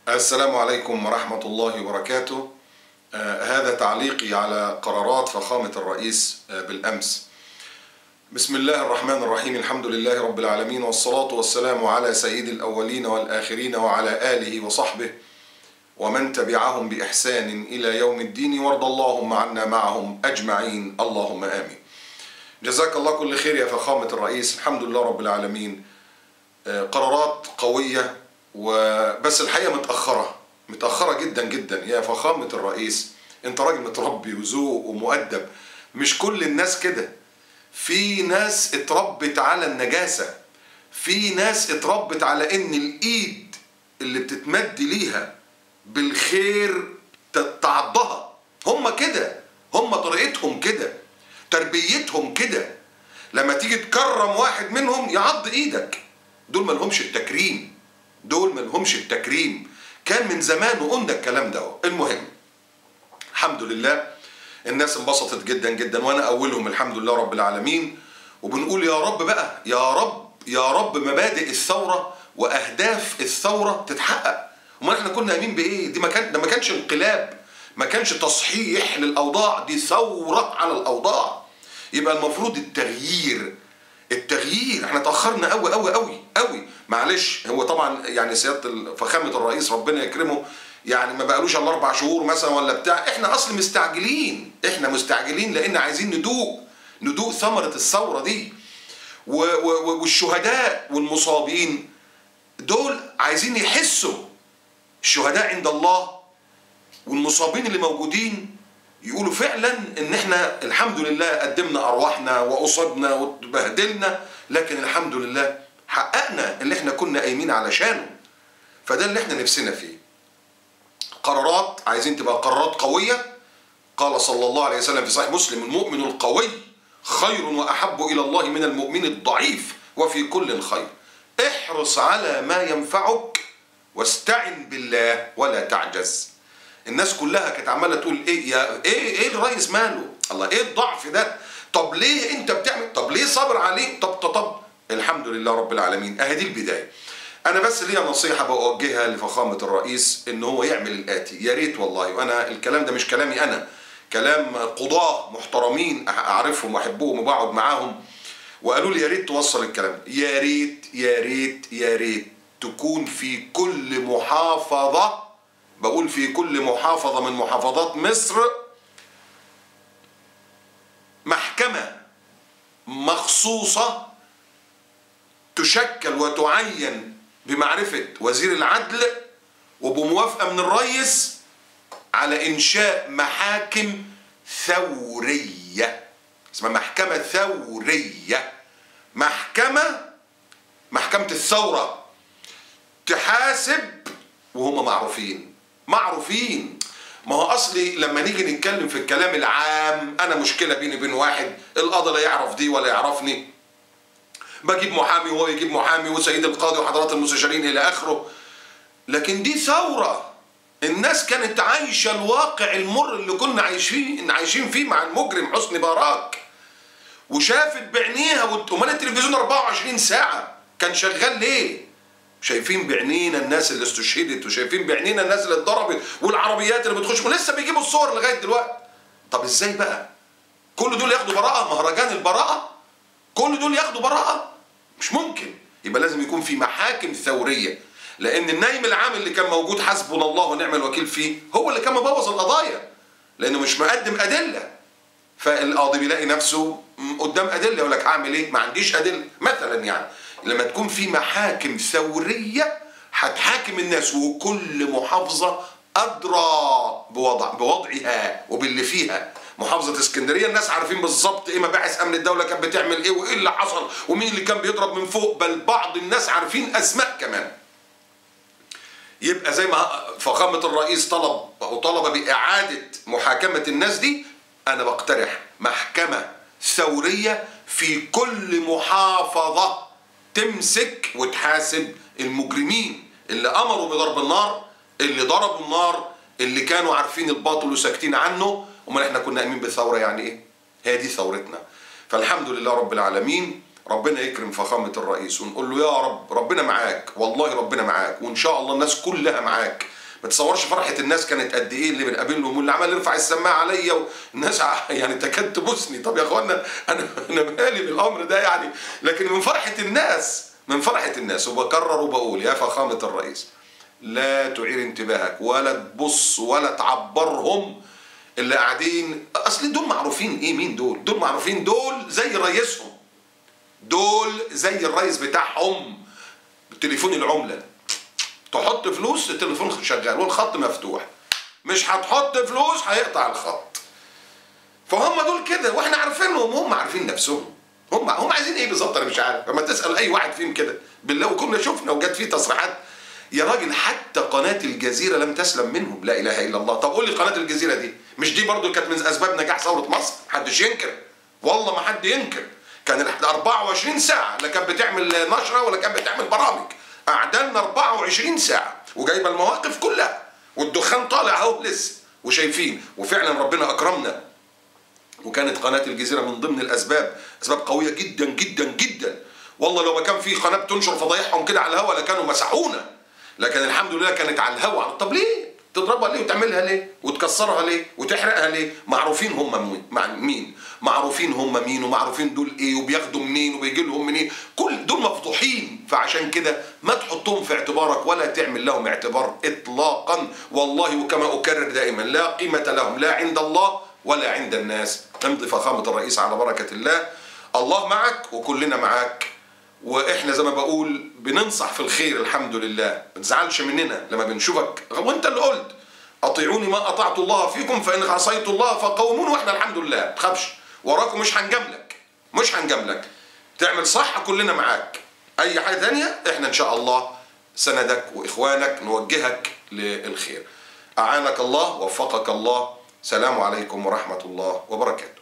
السلام عليكم ورحمة الله وبركاته. هذا تعليقي على قرارات فخامة الرئيس بالأمس. بسم الله الرحمن الرحيم، الحمد لله رب العالمين، والصلاة والسلام على سيد الأولين والآخرين وعلى آله وصحبه ومن تبعهم بإحسان إلى يوم الدين، وارض اللهم عنا معهم أجمعين، اللهم آمين. جزاك الله كل خير يا فخامة الرئيس، الحمد لله رب العالمين. قرارات قوية وبس الحقيقة متأخرة جدا جدا يا فخامة الرئيس. انت راجل متربي وذوق ومؤدب، مش كل الناس كده. في ناس اتربت على النجاسة، في ناس اتربت على ان الايد اللي بتتمد ليها بالخير تعضها. هم كده، هم طريقتهم كده، تربيتهم كده. لما تيجي تكرم واحد منهم يعض ايدك. دول ملهمش التكريم، دول ملهمش التكريم. كان من زمان وقلنا الكلام ده. المهم الحمد لله الناس انبسطت جدا جدا، وانا اولهم الحمد لله رب العالمين. وبنقول يا رب بقى، يا رب يا رب مبادئ الثورة واهداف الثورة تتحقق. امال احنا كنا قايمين بايه؟ ده ما كانش انقلاب، ما كانش تصحيح للاوضاع، دي ثورة على الاوضاع. يبقى المفروض التغيير. احنا تاخرنا قوي قوي قوي قوي. معلش، هو طبعا يعني سياده فخامه الرئيس ربنا يكرمه، يعني ما بقالوش الا 4 شهور مثلا ولا بتاع. احنا اصل مستعجلين لان عايزين ندوق ثمره الثوره دي. والشهداء والمصابين دول عايزين يحسوا، الشهداء عند الله والمصابين اللي موجودين يقولوا فعلا ان احنا الحمد لله قدمنا ارواحنا واصبنا واتبهدلنا، لكن الحمد لله حققنا اللي احنا كنا قايمين علشانه. فده اللي احنا نفسنا فيه. قرارات عايزين تبقى قرارات قوية. قال صلى الله عليه وسلم في صحيح مسلم: المؤمن القوي خير واحب الى الله من المؤمن الضعيف، وفي كل خير. احرص على ما ينفعك واستعن بالله ولا تعجز. الناس كلها كانت عماله تقول ايه الرئيس ماله؟ الله، ايه الضعف ده؟ طب ليه انت بتعمل؟ طب ليه صبر عليه؟ طب الحمد لله رب العالمين. اهي دي البدايه. انا بس ليا نصيحه بوجهها لفخامه الرئيس، ان هو يعمل الاتي. يا ريت والله، وانا الكلام ده مش كلامي انا، كلام قضاه محترمين اعرفهم واحبهم وبقعد معاهم، وقالوا لي يا ريت توصل الكلام. يا ريت يا ريت يا ريت تكون في كل محافظه، بقول في كل محافظة من محافظات مصر، محكمة مخصوصة تشكل وتعين بمعرفة وزير العدل وبموافقة من الرئيس على إنشاء محاكم ثورية. اسمها محكمة ثورية، محكمة الثورة، تحاسب وهم معروفين. ما هو اصلي لما نيجي نتكلم في الكلام العام، انا مشكله بيني وبين واحد، القاضي لا يعرف دي ولا يعرفني، بجيب محامي وهو يجيب محامي وسيد القاضي وحضرات المستشارين الى اخره. لكن دي ثوره، الناس كانت عايشه الواقع المر اللي كنا عايشين فيه مع المجرم حسني مبارك، وشافت بعينيها. امال التلفزيون 24 ساعه كان شغال ليه؟ شايفين بعينينا الناس اللي استشهدت، وشايفين بعينينا الناس اللي اتضربت، والعربيات اللي بتخش، ولسه بيجيبوا الصور لغايه دلوقتي. طب ازاي بقى؟ كل دول ياخدوا براءه؟ مهرجان البراءه؟ كل دول ياخدوا براءه؟ مش ممكن. يبقى لازم يكون في محاكم ثوريه، لان النايم العام اللي كان موجود حسبنا الله ونعم الوكيل فيه هو اللي كان مبوظ القضايا، لانه مش مقدم ادله. فالقاضي بيلاقي نفسه قدام ادله، يقول لك هعمل ايه؟ ما عنديش ادله مثلا. يعني لما تكون في محاكم ثورية هتحاكم الناس، وكل محافظة أدرى بوضعها وباللي فيها. محافظة اسكندرية الناس عارفين بالظبط ايه مباحث أمن الدولة كانت بتعمل ايه، وايه اللي حصل، ومين اللي كان بيضرب من فوق، بل بعض الناس عارفين أسماء كمان. يبقى زي ما فخامة الرئيس طلب بإعادة محاكمة الناس دي، أنا بقترح محكمة ثورية في كل محافظة تمسك وتحاسب المجرمين اللي امروا بضرب النار، اللي ضربوا النار، اللي كانوا عارفين الباطل وساكتين عنه. امال احنا كنا قايمين بالثوره يعني ايه؟ هي دي ثورتنا. فالحمد لله رب العالمين. ربنا يكرم فخامه الرئيس ونقول له يا رب، ربنا معاك والله، ربنا معاك، وان شاء الله الناس كلها معاك. ما تصورش فرحه الناس كانت قد ايه اللي بنقابلهم، واللي عمال يرفع السماعه عليا والناس يعني تكاد تبوسني. طب يا اخوانا انا مالي بالامر ده يعني، لكن من فرحه الناس، من فرحه الناس. وبكرر وبقول يا فخامه الرئيس، لا تعير انتباهك ولا تبص ولا تعبرهم اللي قاعدين. اصل دول معروفين ايه؟ مين دول؟ دول معروفين، دول زي رئيسهم، دول زي الرئيس بتاعهم. تليفون العمله، تحط فلوس التليفون شغال والخط مفتوح، مش هتحط فلوس هيقطع الخط. فهم دول كده، واحنا عارفينهم، هم عارفين نفسهم. هم عايزين ايه بالظبط؟ انا مش عارف. لما تسال اي واحد فيهم كده بالله، وكنا شفنا وجت فيه تصريحات يا راجل، حتى قناه الجزيره لم تسلم منهم. لا اله الا الله. طب قول لي قناه الجزيره دي مش دي برضو كانت من اسباب نجاح ثوره مصر؟ محدش ينكر، والله ما حد ينكر. كان 24 ساعه لا كانت بتعمل نشره ولا كانت بتعمل برامج، قعدنا 24 ساعه وجايبه المواقف كلها، والدخان طالع اهو لسه وشايفين. وفعلا ربنا اكرمنا، وكانت قناه الجزيره من ضمن الاسباب، اسباب قويه جدا جدا جدا. والله لو ما كان في قناه بتنشر فضايحهم كده على الهوا لكانوا مسحونا، لكن الحمد لله كانت على الهوا. طب ليه تضربها ليه وتعملها ليه وتكسرها ليه وتحرقها ليه؟ معروفين هم مين، معروفين هم مين، ومعروفين دول ايه، وبياخدوا منين، وبيجي لهم منين. كل دول مفضوحين. فعشان كده ما تحطهم في اعتبارك ولا تعمل لهم اعتبار اطلاقا، والله. وكما اكرر دائما، لا قيمه لهم لا عند الله ولا عند الناس. امضي فخامه الرئيس على بركه الله. الله معك وكلنا معاك، واحنا زي ما بقول بننصح في الخير. الحمد لله، ما تزعلش مننا لما بنشوفك، وانت اللي قلت اطيعوني ما اطعت الله فيكم فان عصيت الله فقومون. واحنا الحمد لله ما تخافش، وراكم مش هنجاملك، مش هنجاملك. تعمل صح كلنا معاك. اي حاجه ثانيه احنا ان شاء الله سندك واخوانك، نوجهك للخير. اعانك الله، وفقك الله. سلام عليكم ورحمه الله وبركاته.